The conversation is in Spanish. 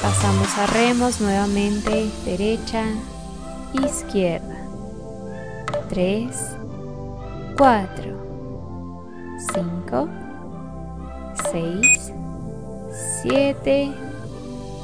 Pasamos a remos nuevamente, derecha, izquierda. 3, 4, 5, 6, 7,